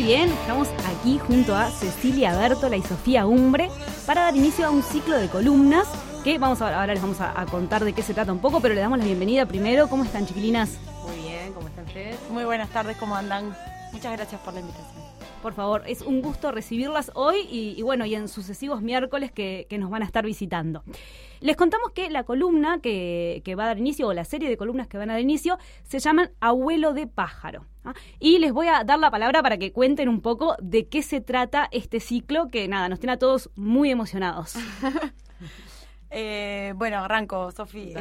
bien, estamos aquí junto a Cecilia Bertola y Sofía Umbre para dar inicio a un ciclo de columnas que ahora les vamos a contar de qué se trata un poco, pero le damos la bienvenida primero. ¿Cómo están, chiquilinas? Muy bien, ¿cómo están ustedes? Muy buenas tardes, ¿cómo andan? Muchas gracias por la invitación. Por favor, es un gusto recibirlas hoy y en sucesivos miércoles que nos van a estar visitando. Les contamos que la columna que va a dar inicio, o la serie de columnas que van a dar inicio, se llaman Abuelo de Pájaro. Y les voy a dar la palabra para que cuenten un poco de qué se trata este ciclo, que nada, nos tiene a todos muy emocionados. Bueno, arranco, Sofi.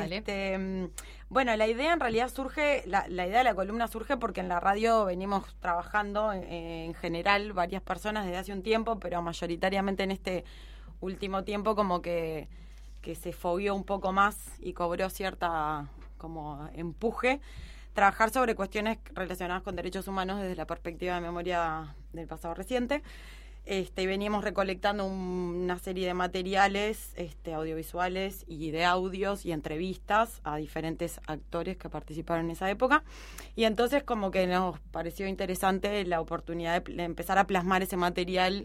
Bueno, la idea en realidad surge, la idea de la columna surge porque en la radio venimos trabajando en general varias personas desde hace un tiempo, pero mayoritariamente en este último tiempo como que se fogueó un poco más y cobró cierta como empuje, trabajar sobre cuestiones relacionadas con derechos humanos desde la perspectiva de memoria del pasado reciente. Y veníamos recolectando una serie de materiales audiovisuales y de audios y entrevistas a diferentes actores que participaron en esa época. Y entonces como que nos pareció interesante la oportunidad de empezar a plasmar ese material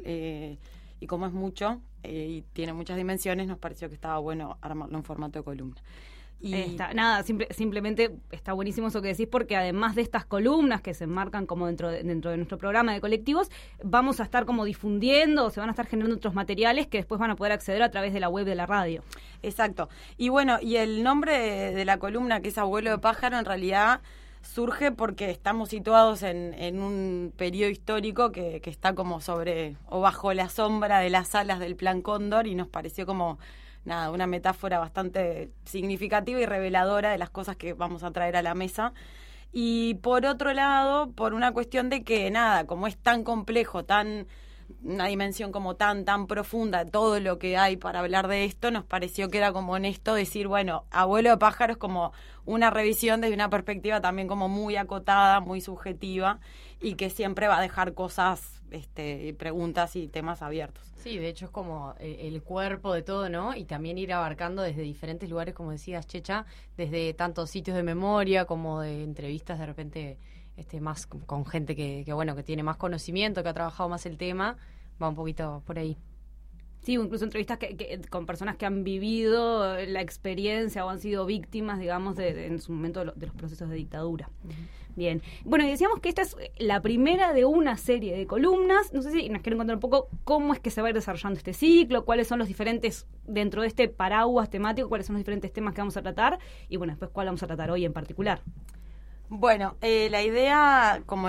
y como es mucho y tiene muchas dimensiones, nos pareció que estaba bueno armarlo en formato de columna. Y simplemente está buenísimo eso que decís, porque además de estas columnas que se enmarcan como dentro de nuestro programa de colectivos, vamos a estar como difundiendo, se van a estar generando otros materiales que después van a poder acceder a través de la web de la radio. Exacto. Y bueno, y el nombre de la columna, que es Abuelo de Pájaro, en realidad surge porque estamos situados en un periodo histórico que está como sobre o bajo la sombra de las alas del Plan Cóndor, y nos pareció como una metáfora bastante significativa y reveladora de las cosas que vamos a traer a la mesa. Y por otro lado, por una cuestión de que como es tan complejo, una dimensión como tan profunda, todo lo que hay para hablar de esto, nos pareció que era como honesto decir, bueno, Abuelo de Pájaro es como una revisión desde una perspectiva también como muy acotada, muy subjetiva, y que siempre va a dejar cosas, preguntas y temas abiertos. Sí, de hecho es como el cuerpo de todo, ¿no? Y también ir abarcando desde diferentes lugares, como decías, Checha, desde tantos sitios de memoria como de entrevistas de repente más con gente que tiene más conocimiento, que ha trabajado más el tema, va un poquito por ahí. Sí, incluso entrevistas con personas que han vivido la experiencia o han sido víctimas, digamos, en su momento de los procesos de dictadura. Uh-huh. Bien. Bueno, y decíamos que esta es la primera de una serie de columnas. No sé si nos quieren contar un poco cómo es que se va a ir desarrollando este ciclo, cuáles son los diferentes, dentro de este paraguas temático, cuáles son los diferentes temas que vamos a tratar, y bueno, después cuál vamos a tratar hoy en particular. Bueno, la idea, como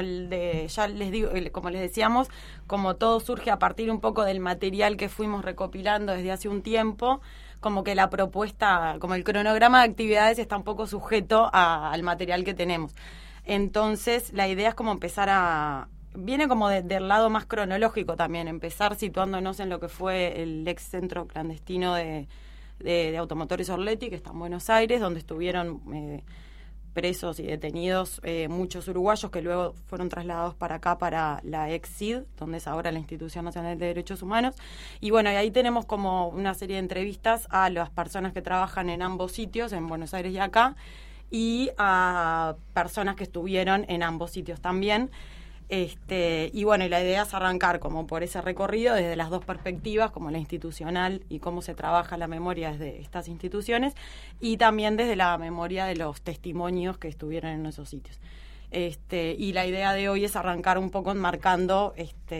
como les decíamos, como todo surge a partir un poco del material que fuimos recopilando desde hace un tiempo, como que la propuesta, como el cronograma de actividades está un poco sujeto al material que tenemos. Entonces, la idea es como empezar viene como del lado más cronológico también, empezar situándonos en lo que fue el ex centro clandestino de Automotores Orletti, que está en Buenos Aires, donde estuvieron presos y detenidos muchos uruguayos que luego fueron trasladados para acá, para la ex-CID, donde es ahora la Institución Nacional de Derechos Humanos. Y bueno, y ahí tenemos como una serie de entrevistas a las personas que trabajan en ambos sitios, en Buenos Aires y acá, y a personas que estuvieron en ambos sitios también. Y bueno, y la idea es arrancar como por ese recorrido desde las dos perspectivas, como la institucional y cómo se trabaja la memoria desde estas instituciones, y también desde la memoria de los testimonios que estuvieron en esos sitios. Y la idea de hoy es arrancar un poco enmarcando,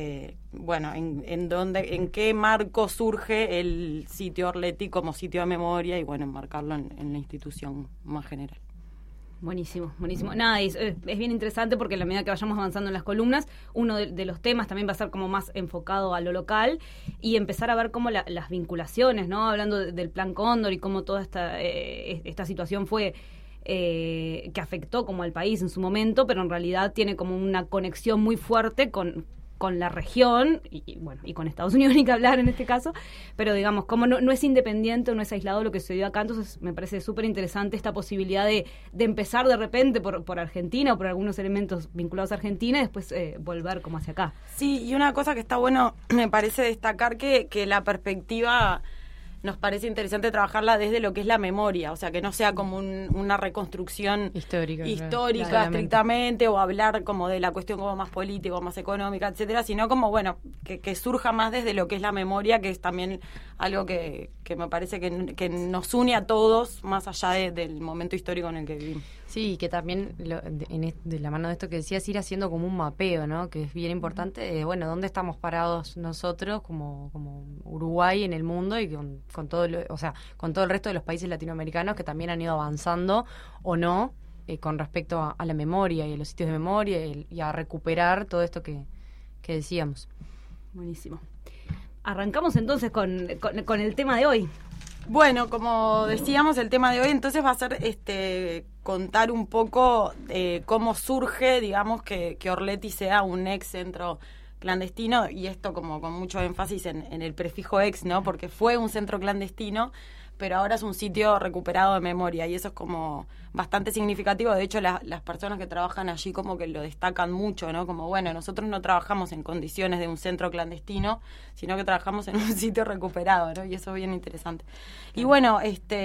en qué marco surge el sitio Orletti como sitio de memoria, y bueno, enmarcarlo en la institución más general. Buenísimo, buenísimo. Nada, es bien interesante porque a la medida que vayamos avanzando en las columnas, uno de los temas también va a ser como más enfocado a lo local y empezar a ver cómo las vinculaciones, ¿no? Hablando del Plan Cóndor y cómo toda esta situación fue que afectó como al país en su momento, pero en realidad tiene como una conexión muy fuerte con la región y con Estados Unidos, ni que hablar en este caso, pero digamos, como no es independiente, no es aislado lo que se dio acá, entonces me parece súper interesante esta posibilidad de empezar de repente por Argentina o por algunos elementos vinculados a Argentina y después volver como hacia acá. Sí, y una cosa que está bueno, me parece destacar que la perspectiva nos parece interesante trabajarla desde lo que es la memoria, o sea, que no sea como una reconstrucción histórica estrictamente, o hablar como de la cuestión como más política, más económica, etcétera, sino como, bueno, que surja más desde lo que es la memoria, que es también algo que me parece que nos une a todos, más allá del momento histórico en el que vivimos. Sí, que también de la mano de esto que decías, ir haciendo como un mapeo, ¿no? Que es bien importante, bueno, dónde estamos parados nosotros como Uruguay en el mundo y con todo con todo el resto de los países latinoamericanos que también han ido avanzando o no con respecto a la memoria y a los sitios de memoria y a recuperar todo esto que decíamos. Buenísimo. Arrancamos entonces con el tema de hoy. Bueno, como decíamos, el tema de hoy entonces va a ser contar un poco cómo surge, digamos, que Orleti sea un ex centro clandestino, y esto como con mucho énfasis en el prefijo ex, ¿no? Porque fue un centro clandestino, pero ahora es un sitio recuperado de memoria, y eso es como bastante significativo. De hecho, las personas que trabajan allí como que lo destacan mucho, ¿no? Como, bueno, nosotros no trabajamos en condiciones de un centro clandestino, sino que trabajamos en un sitio recuperado, ¿no? Y eso es bien interesante. Y bueno,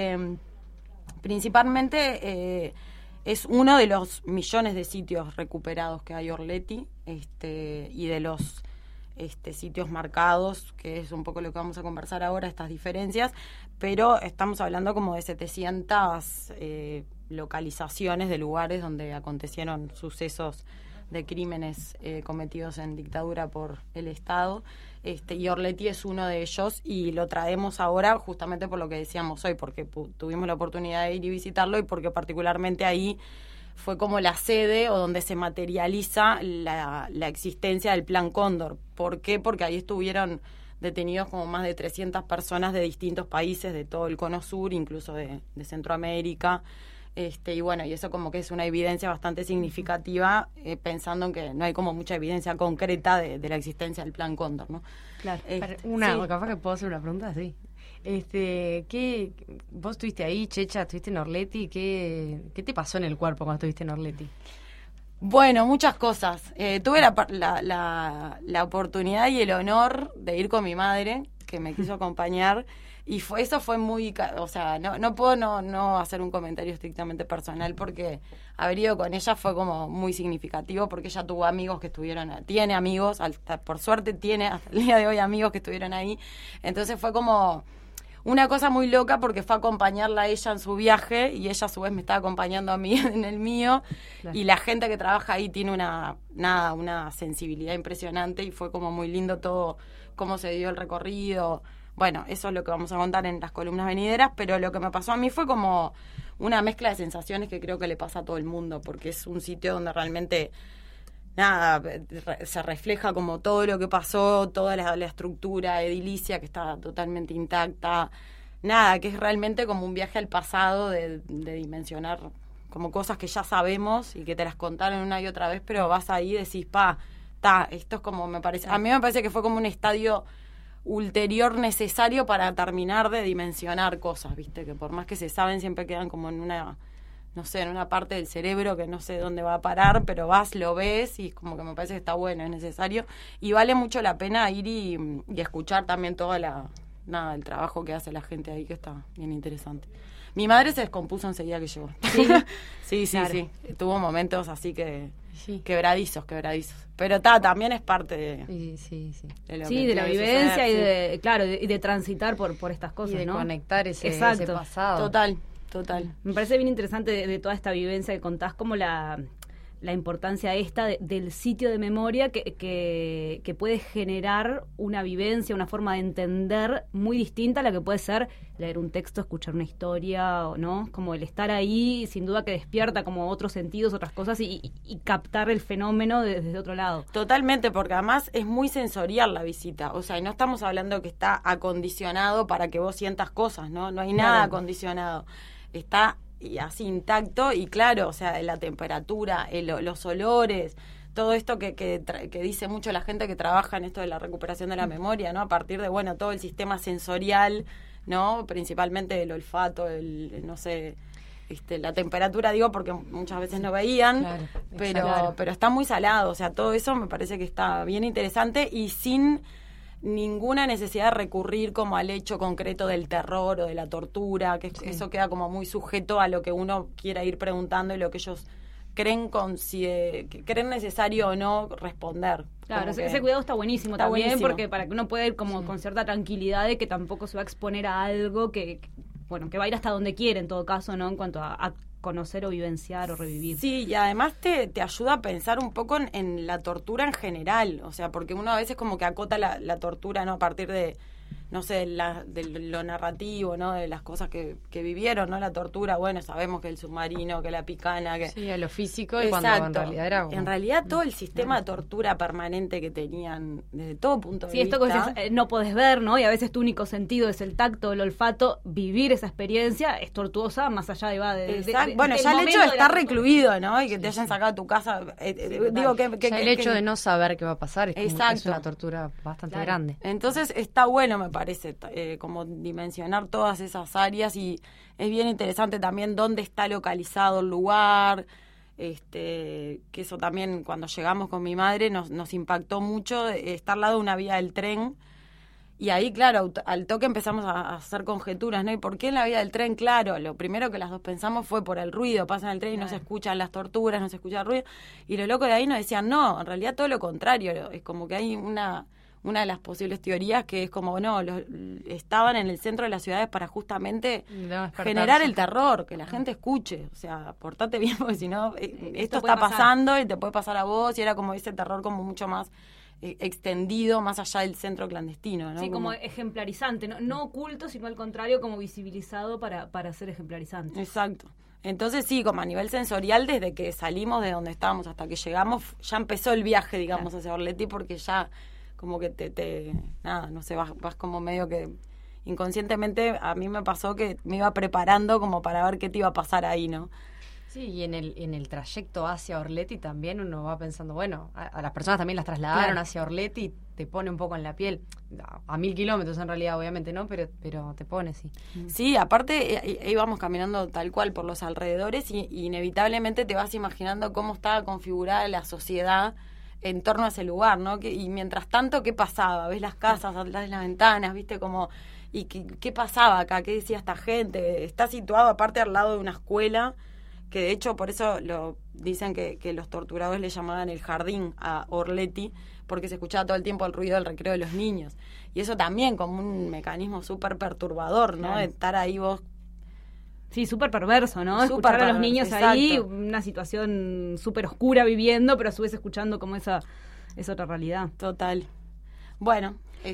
principalmente es uno de los millones de sitios recuperados que hay Orleti, y de los sitios marcados, que es un poco lo que vamos a conversar ahora, estas diferencias, pero estamos hablando como de 700 localizaciones de lugares donde acontecieron sucesos de crímenes cometidos en dictadura por el Estado, y Orleti es uno de ellos, y lo traemos ahora justamente por lo que decíamos hoy, porque tuvimos la oportunidad de ir y visitarlo, y porque particularmente ahí fue como la sede o donde se materializa la existencia del Plan Cóndor. ¿Por qué? Porque ahí estuvieron detenidos como más de 300 personas de distintos países, de todo el Cono Sur, incluso de Centroamérica. Y bueno, y eso como que es una evidencia bastante significativa, pensando en que no hay como mucha evidencia concreta de la existencia del Plan Cóndor, ¿no? Claro. Sí. Capaz que puedo hacer una pregunta, sí. Vos estuviste ahí, Checha, estuviste en Orleti, ¿qué te pasó en el cuerpo cuando estuviste en Orleti? Bueno, muchas cosas. Tuve la oportunidad y el honor de ir con mi madre, que me quiso acompañar, y eso fue muy, o sea, no puedo no hacer un comentario estrictamente personal, porque haber ido con ella fue como muy significativo, porque ella tuvo amigos que tiene amigos, por suerte tiene hasta el día de hoy amigos que estuvieron ahí. Entonces fue como una cosa muy loca, porque fue a acompañarla a ella en su viaje, y ella a su vez me estaba acompañando a mí en el mío. Claro. Y la gente que trabaja ahí tiene una sensibilidad impresionante, y fue como muy lindo todo cómo se dio el recorrido. Bueno, eso es lo que vamos a contar en las columnas venideras, pero lo que me pasó a mí fue como una mezcla de sensaciones que creo que le pasa a todo el mundo, porque es un sitio donde realmente se refleja como todo lo que pasó, toda la estructura edilicia que está totalmente intacta, que es realmente como un viaje al pasado de dimensionar como cosas que ya sabemos y que te las contaron una y otra vez, pero vas ahí y decís, esto es como, me parece, a mí me parece que fue como un estadio ulterior necesario para terminar de dimensionar cosas, viste, que por más que se saben siempre quedan como en una parte del cerebro que no sé dónde va a parar, pero vas, lo ves, y como que me parece que está bueno, es necesario, y vale mucho la pena ir y escuchar también todo el trabajo que hace la gente ahí, que está bien interesante. Mi madre se descompuso enseguida que llegó. Sí, claro. Sí. Tuvo momentos así que quebradizos. Pero también es parte de de la vivencia y de transitar por estas cosas, y de ¿no? Conectar ese pasado. Total. Me parece bien interesante de toda esta vivencia que contás, como la importancia del sitio de memoria que puede generar una vivencia, una forma de entender muy distinta a la que puede ser leer un texto, escuchar una historia, ¿no? Como el estar ahí, sin duda que despierta como otros sentidos, otras cosas, y captar el fenómeno desde otro lado. Totalmente, porque además es muy sensorial la visita, o sea, y no estamos hablando que está acondicionado para que vos sientas cosas, ¿no? No hay nada acondicionado. Está y así intacto, y claro, o sea, la temperatura, los olores, todo esto que dice mucho la gente que trabaja en esto de la recuperación de la memoria, ¿no? A partir de, bueno, todo el sistema sensorial, ¿no? Principalmente el olfato, la temperatura, digo, porque muchas veces no veían, pero está muy salado, o sea, todo eso me parece que está bien interesante, y sin ninguna necesidad de recurrir como al hecho concreto del terror o de la tortura, que eso queda como muy sujeto a lo que uno quiera ir preguntando y lo que ellos creen creen necesario o no responder. Claro, ese cuidado está buenísimo también, buenísimo. Porque para que uno pueda ir como con cierta tranquilidad de que tampoco se va a exponer a algo que va a ir hasta donde quiere en todo caso, ¿no? En cuanto a conocer o vivenciar o revivir. Sí, y además te ayuda a pensar un poco en la tortura en general, o sea, porque uno a veces como que acota la tortura, ¿no? A partir de, no sé, de lo narrativo, ¿no? De las cosas que vivieron, ¿no? La tortura, bueno, sabemos que el submarino, que la picana, que... Sí, a lo físico, y cuando en realidad era... En realidad todo el sistema de tortura permanente que tenían, desde todo punto de vista... Sí, esto que dices, no podés ver, ¿no? Y a veces tu único sentido es el tacto, el olfato, vivir esa experiencia es tortuosa, más allá de bueno, ya el hecho de estar recluido, ¿no? Y que te hayan sacado a tu casa, digo que el hecho de no saber qué va a pasar es una tortura bastante grande. Entonces está bueno, me parece, como dimensionar todas esas áreas, y es bien interesante también dónde está localizado el lugar, que eso también cuando llegamos con mi madre nos impactó mucho, estar al lado de una vía del tren, y ahí, claro, al toque empezamos a hacer conjeturas, ¿no? ¿Y por qué en la vía del tren? Claro, lo primero que las dos pensamos fue por el ruido, pasan el tren y no se escuchan las torturas, no se escucha el ruido, y lo loco de ahí nos decían, no, en realidad todo lo contrario, es como que hay una de las posibles teorías que es como, no, estaban en el centro de las ciudades para justamente generar el terror, que la gente escuche, o sea, portate bien porque si no, esto está pasando y te puede pasar a vos, y era como ese terror como mucho más extendido, más allá del centro clandestino, ¿no? Sí, como ejemplarizante, no oculto, sino al contrario, como visibilizado para ser ejemplarizante. Exacto. Entonces sí, como a nivel sensorial, desde que salimos de donde estábamos hasta que llegamos, ya empezó el viaje, digamos, hacia Orleti, porque ya como que nada, no sé, vas como medio que inconscientemente, a mí me pasó que me iba preparando como para ver qué te iba a pasar ahí, ¿no? Sí, y en el trayecto hacia Orleti también uno va pensando, bueno, a las personas también las trasladaron hacia Orleti y te pone un poco en la piel, a 1000 kilómetros en realidad, obviamente, ¿no? Pero te pone, sí. Sí, aparte íbamos caminando tal cual por los alrededores y inevitablemente te vas imaginando cómo estaba configurada la sociedad en torno a ese lugar, ¿no? Y mientras tanto, ¿qué pasaba? Ves las casas, atrás de las ventanas, ¿viste? Como, ¿y qué pasaba acá? ¿Qué decía esta gente? Está situado aparte al lado de una escuela, que de hecho por eso dicen que los torturadores le llamaban el jardín a Orleti, porque se escuchaba todo el tiempo el ruido del recreo de los niños. Y eso también como un mecanismo súper perturbador, ¿no? De estar ahí vos. Sí, súper perverso, ¿no? Escuchar a los niños ahí, una situación súper oscura viviendo, pero a su vez escuchando como esa otra realidad. Total. Bueno,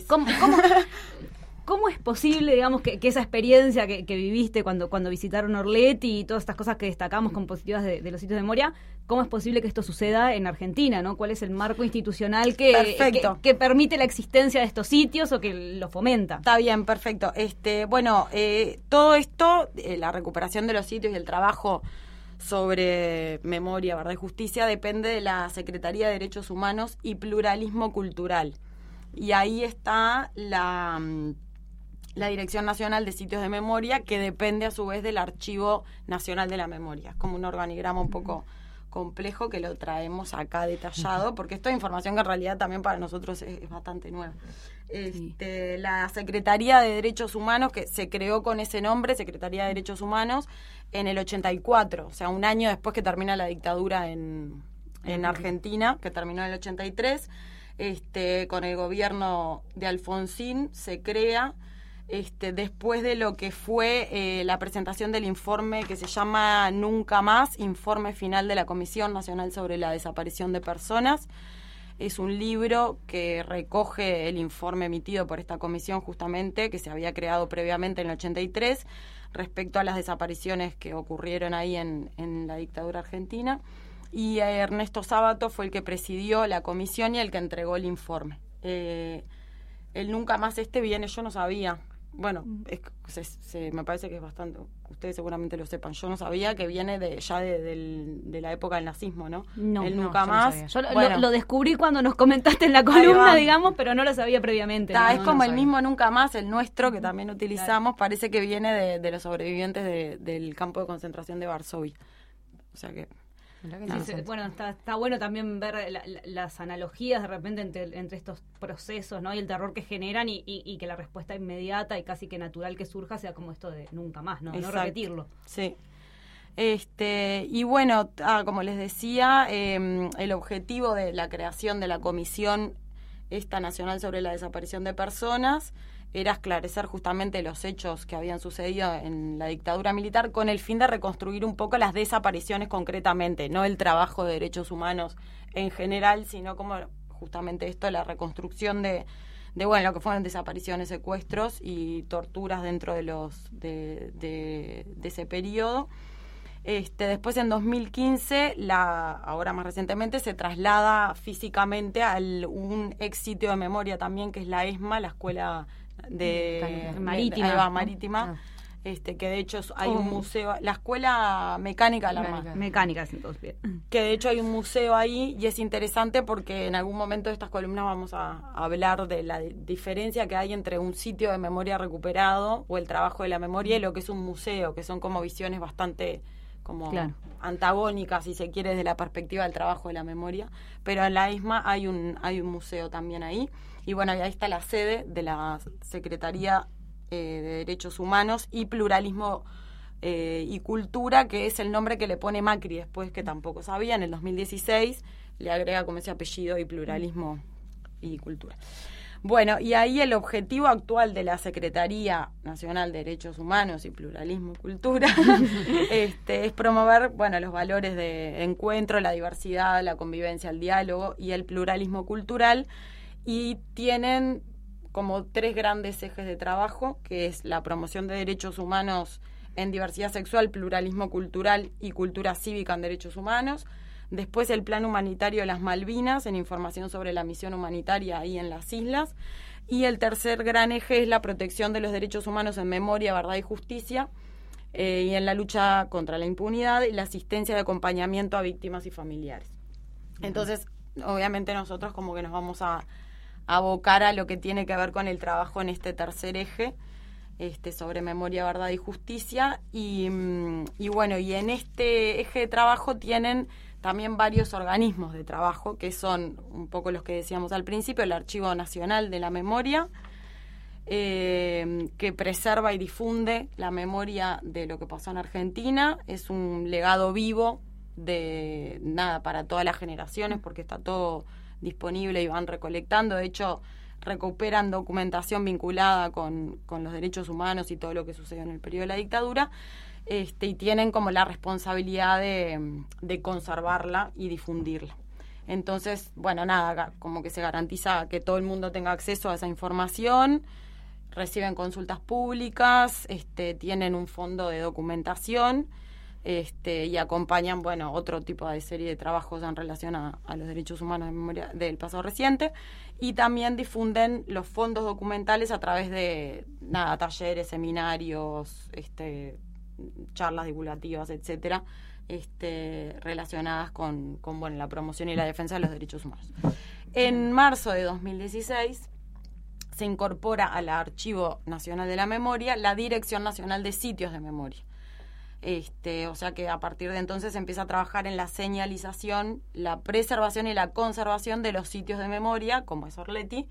¿Cómo es posible, digamos, que esa experiencia que viviste cuando visitaron Orleti y todas estas cosas que destacamos como positivas de los sitios de memoria, cómo es posible que esto suceda en Argentina, ¿no? ¿Cuál es el marco institucional que permite la existencia de estos sitios o que lo fomenta? Está bien, perfecto. Bueno, todo esto, la recuperación de los sitios y el trabajo sobre memoria, verdad y justicia, depende de la Secretaría de Derechos Humanos y Pluralismo Cultural. Y ahí está la Dirección Nacional de Sitios de Memoria, que depende a su vez del Archivo Nacional de la Memoria. Es como un organigrama un poco complejo que lo traemos acá detallado, porque esto es información que en realidad también para nosotros es bastante nueva. La Secretaría de Derechos Humanos, que se creó con ese nombre, Secretaría de Derechos Humanos, en el 84, o sea, un año después que termina la dictadura en Argentina, que terminó en el 83, con el gobierno de Alfonsín se crea después de lo que fue la presentación del informe que se llama Nunca Más, informe final de la Comisión Nacional sobre la Desaparición de Personas. Es un libro que recoge el informe emitido por esta comisión justamente, que se había creado previamente en el 83, respecto a las desapariciones que ocurrieron ahí en la dictadura argentina. Y Ernesto Sábato fue el que presidió la comisión y el que entregó el informe. El Nunca Más viene, yo no sabía. Bueno, me parece que es bastante, ustedes seguramente lo sepan, yo no sabía que viene de la época del nazismo, ¿no? No, el Nunca Más. Yo lo descubrí cuando nos comentaste en la columna, digamos, pero no lo sabía previamente. Es como el mismo Nunca Más, el nuestro, que también utilizamos, parece que viene de los sobrevivientes del campo de concentración de Varsovia. O sea que... Bueno, está bueno también ver las analogías de repente entre estos procesos, ¿no? Y el terror que generan y que la respuesta inmediata y casi que natural que surja sea como esto de nunca más, ¿no? No repetirlo. Sí. Y bueno, como les decía, el objetivo de la creación de la Comisión Nacional sobre la Desaparición de Personas era esclarecer justamente los hechos que habían sucedido en la dictadura militar con el fin de reconstruir un poco las desapariciones concretamente, no el trabajo de derechos humanos en general, sino como justamente la reconstrucción de lo que fueron desapariciones, secuestros y torturas dentro de ese periodo. Después en 2015, ahora más recientemente, se traslada físicamente a un ex sitio de memoria también, que es la ESMA, la Escuela Marítima, que de hecho hay un museo, la Escuela Mecánica de la Armada. Mecánica, entonces bien. Que de hecho hay un museo ahí y es interesante porque en algún momento de estas columnas vamos a hablar de la diferencia que hay entre un sitio de memoria recuperado o el trabajo de la memoria y lo que es un museo, que son como visiones bastante antagónicas, si se quiere, desde la perspectiva del trabajo de la memoria, pero en la ESMA hay un museo también ahí, y bueno, ahí está la sede de la Secretaría de Derechos Humanos y Pluralismo y Cultura, que es el nombre que le pone Macri después, que tampoco sabía, en el 2016 le agrega como ese apellido y Pluralismo y Cultura. Bueno, y ahí el objetivo actual de la Secretaría Nacional de Derechos Humanos y Pluralismo y Cultura es promover, los valores de encuentro, la diversidad, la convivencia, el diálogo y el pluralismo cultural, y tienen como 3 grandes ejes de trabajo, que es la promoción de derechos humanos en diversidad sexual, pluralismo cultural y cultura cívica en derechos humanos. Después el Plan Humanitario de las Malvinas, en información sobre la misión humanitaria ahí en las islas. Y el tercer gran eje es la protección de los derechos humanos en memoria, verdad y justicia, y en la lucha contra la impunidad y la asistencia de acompañamiento a víctimas y familiares. Entonces, obviamente nosotros como que nos vamos a abocar a lo que tiene que ver con el trabajo en este tercer eje, sobre memoria, verdad y justicia. Y en este eje de trabajo tienen también varios organismos de trabajo, que son un poco los que decíamos al principio, el Archivo Nacional de la Memoria, que preserva y difunde la memoria de lo que pasó en Argentina. Es un legado vivo para todas las generaciones, porque está todo disponible y van recolectando. De hecho, recuperan documentación vinculada con los derechos humanos y todo lo que sucedió en el periodo de la dictadura. Y tienen como la responsabilidad de conservarla y difundirla. Entonces, como que se garantiza que todo el mundo tenga acceso a esa información, reciben consultas públicas, tienen un fondo de documentación, y acompañan, otro tipo de serie de trabajos en relación a los derechos humanos de memoria del pasado reciente, y también difunden los fondos documentales a través de, talleres, seminarios, charlas divulgativas, etcétera, relacionadas con la promoción y la defensa de los derechos humanos. En marzo de 2016 se incorpora al Archivo Nacional de la Memoria la Dirección Nacional de Sitios de Memoria. O sea que a partir de entonces se empieza a trabajar en la señalización, la preservación y la conservación de los sitios de memoria, como es Orleti.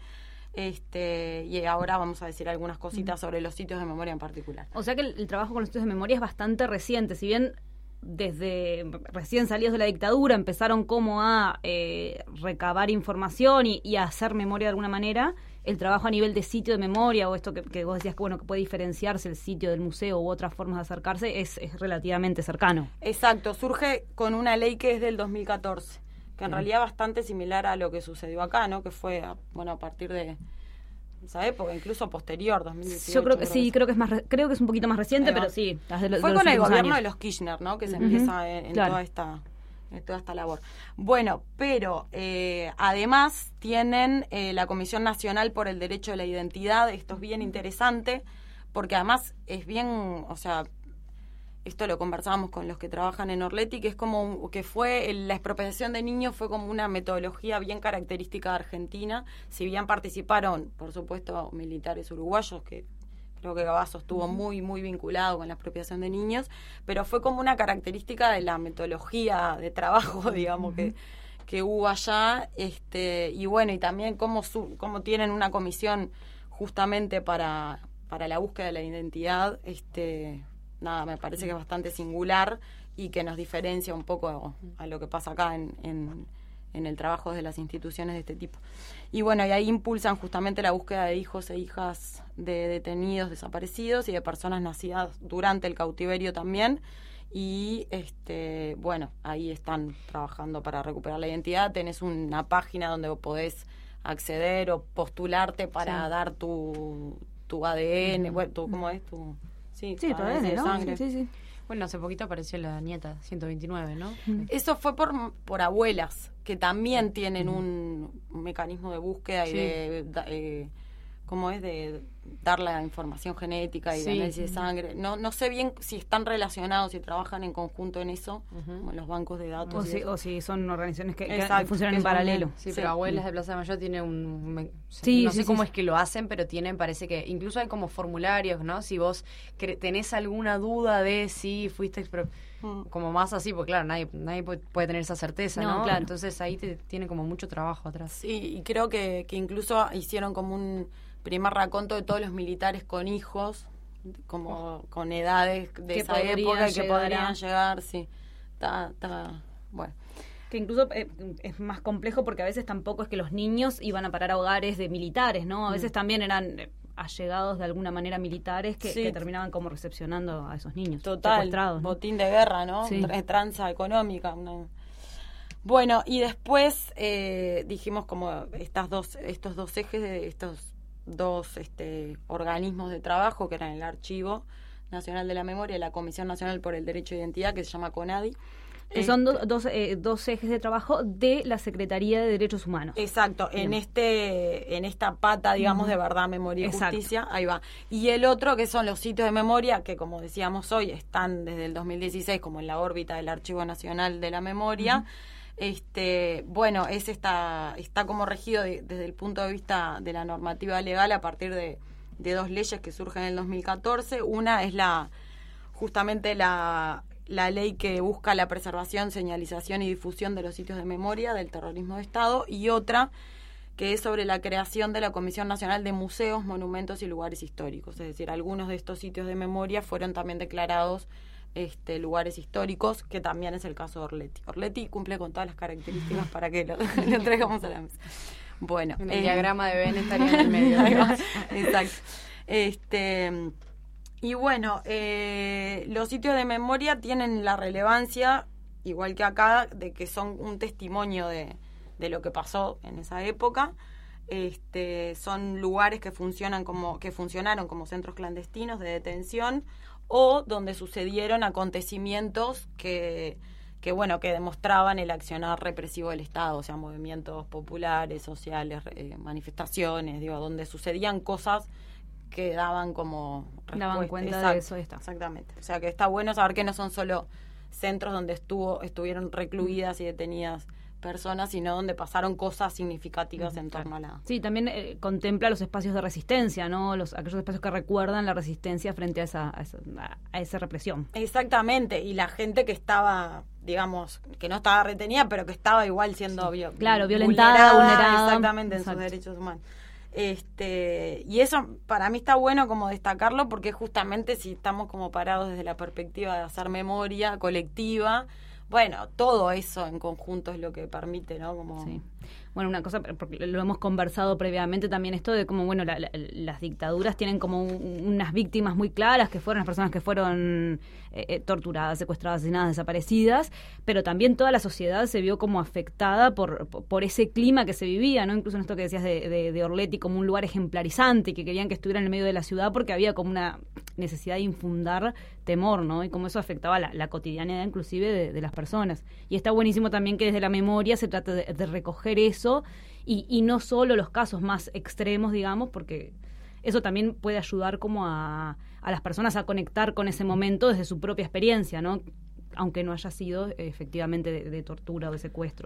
Y ahora vamos a decir algunas cositas sobre los sitios de memoria en particular. O sea que el trabajo con los sitios de memoria es bastante reciente, si bien desde recién salidos de la dictadura empezaron como a recabar información y a hacer memoria de alguna manera. El trabajo a nivel de sitio de memoria, o esto que vos decías que puede diferenciarse el sitio del museo u otras formas de acercarse, es relativamente cercano. Exacto, surge con una ley que es del 2014, que en realidad es bastante similar a lo que sucedió acá, ¿no? Que fue, a partir de esa época, incluso posterior, 2018. Yo creo que sí, creo que es un poquito más reciente, pero sí. Fue con el gobierno de los Kirchner, ¿no? Que se empieza en toda esta labor. Bueno, pero además tienen la Comisión Nacional por el Derecho a la Identidad. Esto es bien interesante, porque además es bien, esto lo conversábamos con los que trabajan en Orleti, que es como que fue la expropiación de niños fue como una metodología bien característica de Argentina. Si bien participaron, por supuesto, militares uruguayos que Creo que Cavazos estuvo muy, muy vinculado con la expropiación de niños, pero fue como una característica de la metodología de trabajo, digamos, que hubo allá, y bueno, y también cómo tienen una comisión justamente para la búsqueda de la identidad, nada, me parece que es bastante singular y que nos diferencia un poco a lo que pasa acá en el trabajo de las instituciones de este tipo. Y bueno, y ahí impulsan justamente la búsqueda de hijos e hijas de detenidos desaparecidos y de personas nacidas durante el cautiverio también. Y bueno, ahí están trabajando para recuperar la identidad. Tenés una página donde vos podés acceder o postularte para dar tu ADN, bueno, ¿cómo es? Tu ADN de sangre. Sí. Bueno, hace poquito apareció la nieta 129, ¿no? Eso fue por abuelas, que también tienen un mecanismo de búsqueda y de ¿cómo es? De dar la información genética y de análisis de sangre. No sé bien si están relacionados, si trabajan en conjunto en eso, como en los bancos de datos. O si son organizaciones que funcionan que en paralelo. Sí, pero Abuelas de Plaza de Mayo tiene no sé cómo es que lo hacen, pero parece que incluso hay como formularios, ¿no? Si vos tenés alguna duda de si fuiste como más así, porque claro, nadie puede tener esa certeza, ¿no? Claro. Entonces ahí tiene como mucho trabajo atrás. Sí, y creo que incluso hicieron como un primer raconto de todos los militares con hijos, como con edades de esa época que podrían llegar, sí. Está bueno. Que incluso es más complejo porque a veces tampoco es que los niños iban a parar a hogares de militares, ¿no? A veces también eran allegados de alguna manera militares que terminaban como recepcionando a esos niños. Total, secuestrados, ¿no? Botín de guerra, ¿no? Sí. Tranza económica, ¿no? Bueno, y después dijimos como estos dos ejes de estos dos organismos de trabajo, que eran el Archivo Nacional de la Memoria y la Comisión Nacional por el Derecho de Identidad, que se llama CONADI. Que son dos ejes de trabajo de la Secretaría de Derechos Humanos. Exacto, en esta pata, digamos, de verdad, memoria y justicia, ahí va. Y el otro, que son los sitios de memoria, que como decíamos hoy, están desde el 2016 como en la órbita del Archivo Nacional de la Memoria. Bueno, está como regido desde el punto de vista de la normativa legal a partir de dos leyes que surgen en el 2014. Una es justamente la ley que busca la preservación, señalización y difusión de los sitios de memoria del terrorismo de Estado, y otra que es sobre la creación de la Comisión Nacional de Museos, Monumentos y Lugares Históricos. Es decir, algunos de estos sitios de memoria fueron también declarados lugares históricos, que también es el caso de Orletti. Orletti cumple con todas las características para que lo traigamos a la mesa. Bueno, el diagrama de Venn estaría en el medio. Exacto. Y bueno, los sitios de memoria tienen la relevancia, igual que acá, de que son un testimonio de lo que pasó en esa época. Son lugares que funcionaron como centros clandestinos de detención o donde sucedieron acontecimientos que demostraban el accionar represivo del Estado, o sea, movimientos populares, sociales, manifestaciones, donde sucedían cosas que daban como respuesta. Daban cuenta de eso. Exactamente. O sea, que está bueno saber que no son solo centros donde estuvieron recluidas y detenidas personas, sino donde pasaron cosas significativas en torno a la... Sí, también contempla los espacios de resistencia, ¿no? Aquellos espacios que recuerdan la resistencia frente a esa represión. Exactamente, y la gente que estaba, digamos, que no estaba retenida, pero que estaba igual siendo violentada, vulnerada. Exactamente, en sus derechos humanos. Y eso para mí está bueno como destacarlo, porque justamente si estamos como parados desde la perspectiva de hacer memoria colectiva, bueno, todo eso en conjunto es lo que permite, ¿no? Sí. Bueno, una cosa, porque lo hemos conversado previamente también, esto de cómo, bueno, las dictaduras tienen como unas víctimas muy claras, que fueron las personas que fueron torturadas, secuestradas, asesinadas, desaparecidas, pero también toda la sociedad se vio como afectada por ese clima que se vivía, ¿no? Incluso en esto que decías de Orletti como un lugar ejemplarizante, que querían que estuviera en el medio de la ciudad porque había como una necesidad de infundar temor, ¿no? Y cómo eso afectaba la cotidianidad inclusive de las personas. Y está buenísimo también que desde la memoria se trate de recoger eso y no solo los casos más extremos, digamos, porque eso también puede ayudar como a las personas a conectar con ese momento desde su propia experiencia, ¿no? Aunque no haya sido efectivamente de tortura o de secuestro.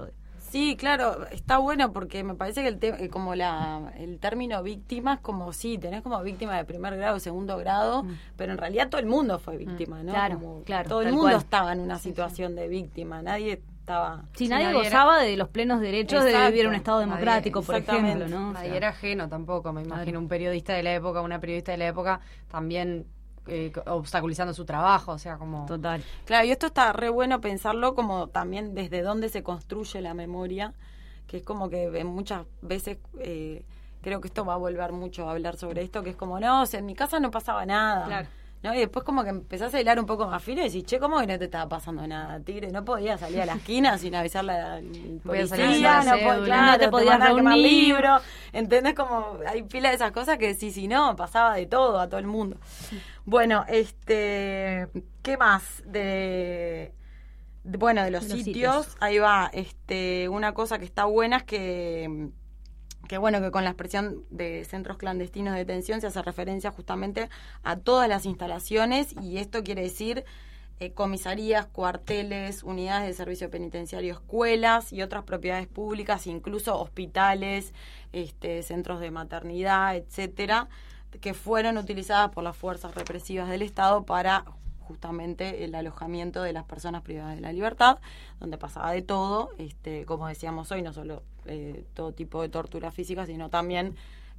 Sí, claro, está bueno porque me parece que el término víctima es como, sí, tenés como víctima de primer grado, segundo grado, pero en realidad todo el mundo fue víctima, ¿no? Claro, Como claro. todo el mundo estaba en una situación de víctima, nadie estaba... Sí, nadie gozaba de los plenos derechos de vivir en un Estado democrático, por ejemplo, ¿no? Nadie era ajeno tampoco, me imagino, un periodista de la época, una periodista de la época también... obstaculizando su trabajo, o sea, como... Total. Claro, y esto está re bueno pensarlo como también desde dónde se construye la memoria, que es como que muchas veces creo que esto va a volver mucho a hablar sobre esto, que es como, no, o sea, en mi casa no pasaba nada. Claro. ¿No? Y después como que empezás a hilar un poco más fino y decís, che, ¿cómo que no te estaba pasando nada, tigre? No podías salir a la esquina sin avisarle al policía, no te podías reunir libro, ¿entendés? Como hay pila de esas cosas que sí, no, pasaba de todo a todo el mundo. Bueno, ¿qué más? De los sitios, ahí va, una cosa que está buena es que con la expresión de centros clandestinos de detención se hace referencia justamente a todas las instalaciones, y esto quiere decir comisarías, cuarteles, unidades de servicio penitenciario, escuelas y otras propiedades públicas, incluso hospitales, centros de maternidad, etcétera, que fueron utilizadas por las fuerzas represivas del Estado para justamente el alojamiento de las personas privadas de la libertad, donde pasaba de todo, como decíamos hoy, no solo todo tipo de tortura física, sino también,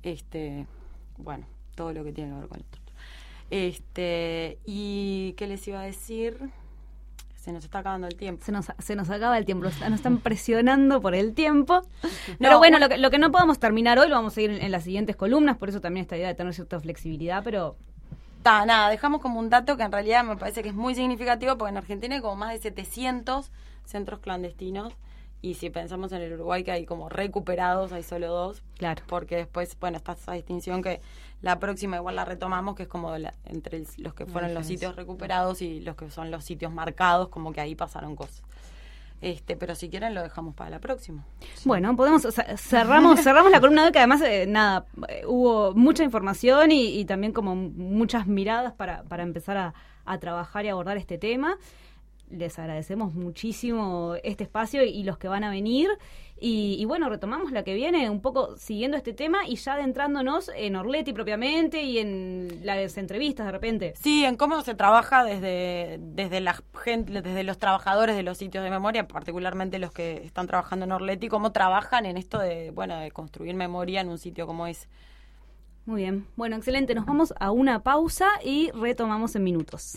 todo lo que tiene que ver con la tortura. ¿Y qué les iba a decir? Se nos está acabando el tiempo. Se nos acaba el tiempo, nos están presionando por el tiempo. Pero bueno, lo que no podamos terminar hoy lo vamos a ir en las siguientes columnas, por eso también esta idea de tener cierta flexibilidad, pero... Nada, dejamos como un dato que en realidad me parece que es muy significativo, porque en Argentina hay como más de 700 centros clandestinos, y si pensamos en el Uruguay que hay como recuperados, hay solo 2. Claro. Porque después, está esa distinción que la próxima igual la retomamos, que es como entre los que fueron los sitios recuperados y los que son los sitios marcados, como que ahí pasaron cosas. Pero si quieren lo dejamos para la próxima. Bueno, cerramos la columna de hoy, que además hubo mucha información y también como muchas miradas para empezar a trabajar y abordar este tema. Les agradecemos muchísimo este espacio y los que van a venir. Y bueno, retomamos la que viene un poco siguiendo este tema y ya adentrándonos en Orletti propiamente y en las entrevistas de repente. Sí, en cómo se trabaja desde la gente, desde los trabajadores de los sitios de memoria, particularmente los que están trabajando en Orletti, cómo trabajan en esto de construir memoria en un sitio como ese. Muy bien. Bueno, excelente. Nos vamos a una pausa y retomamos en minutos.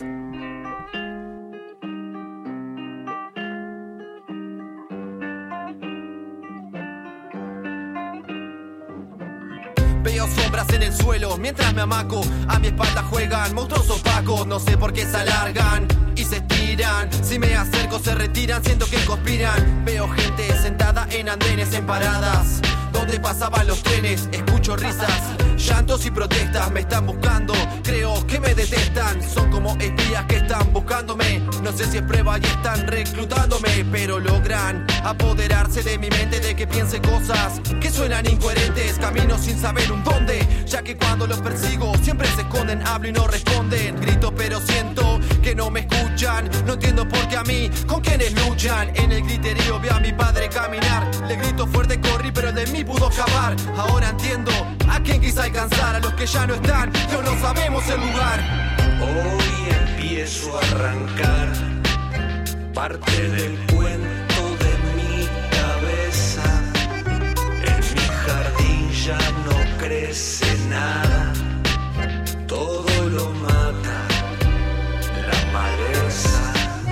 Veo sombras en el suelo mientras me amaco. A mi espalda juegan monstruos opacos. No sé por qué se alargan y se estiran. Si me acerco se retiran, siento que conspiran. Veo gente sentada en andenes, en paradas donde pasaban los trenes. Escucho risas, llantos y protestas. Me están buscando, creo que me detestan. Son como espías que están buscándome. No sé si es prueba y están reclutándome, pero logran apoderarse de mi mente, de que piense cosas que suenan incoherentes. Camino sin saber un dónde, ya que cuando los persigo siempre se esconden. Hablo y no responden, grito pero siento que no me escuchan. No entiendo por qué a mí, con quienes luchan. En el griterío veo a mi padre caminar. Le grito fuerte, corrí, pero el de mí pudo escapar. Ahora entiendo a quién quise alcanzar. A los que ya no están, yo no sabemos el lugar. Hoy empiezo a arrancar parte del cuento de mi cabeza. En mi jardín ya no crece nada, todo lo mata la maleza.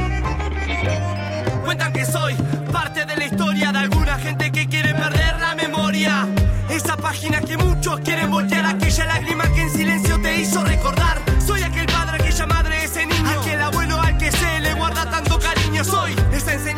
Cuentan que soy parte de la historia de alguna gente que quiere perder la memoria. Esa página que muchos quieren voltear, aquella lágrima que en silencio te hizo recordar. Soy aquel padre, aquella madre, ese niño, aquel abuelo al que se le guarda tanto cariño. Soy esa enseñanza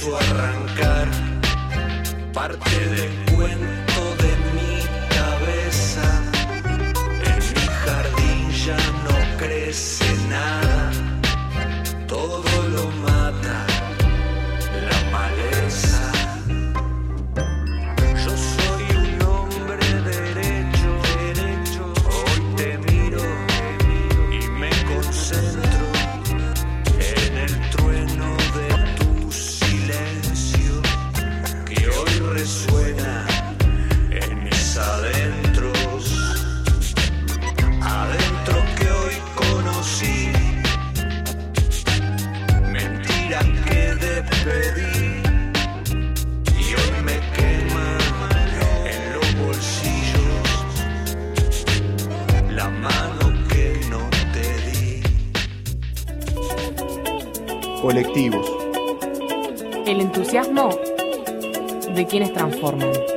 empiezo a arrancar parte del cuento de mi cabeza. En mi jardín ya no crece nada, todo lo mata la maleza. Yo soy un hombre derecho, hoy te miro y me concentro en el trueno de tu silencio que hoy resuena en mis adentros, adentro que hoy conocí, mentira que despedí y hoy me quema en los bolsillos la mano que no te di. Colectivos. El entusiasmo de quienes transforman.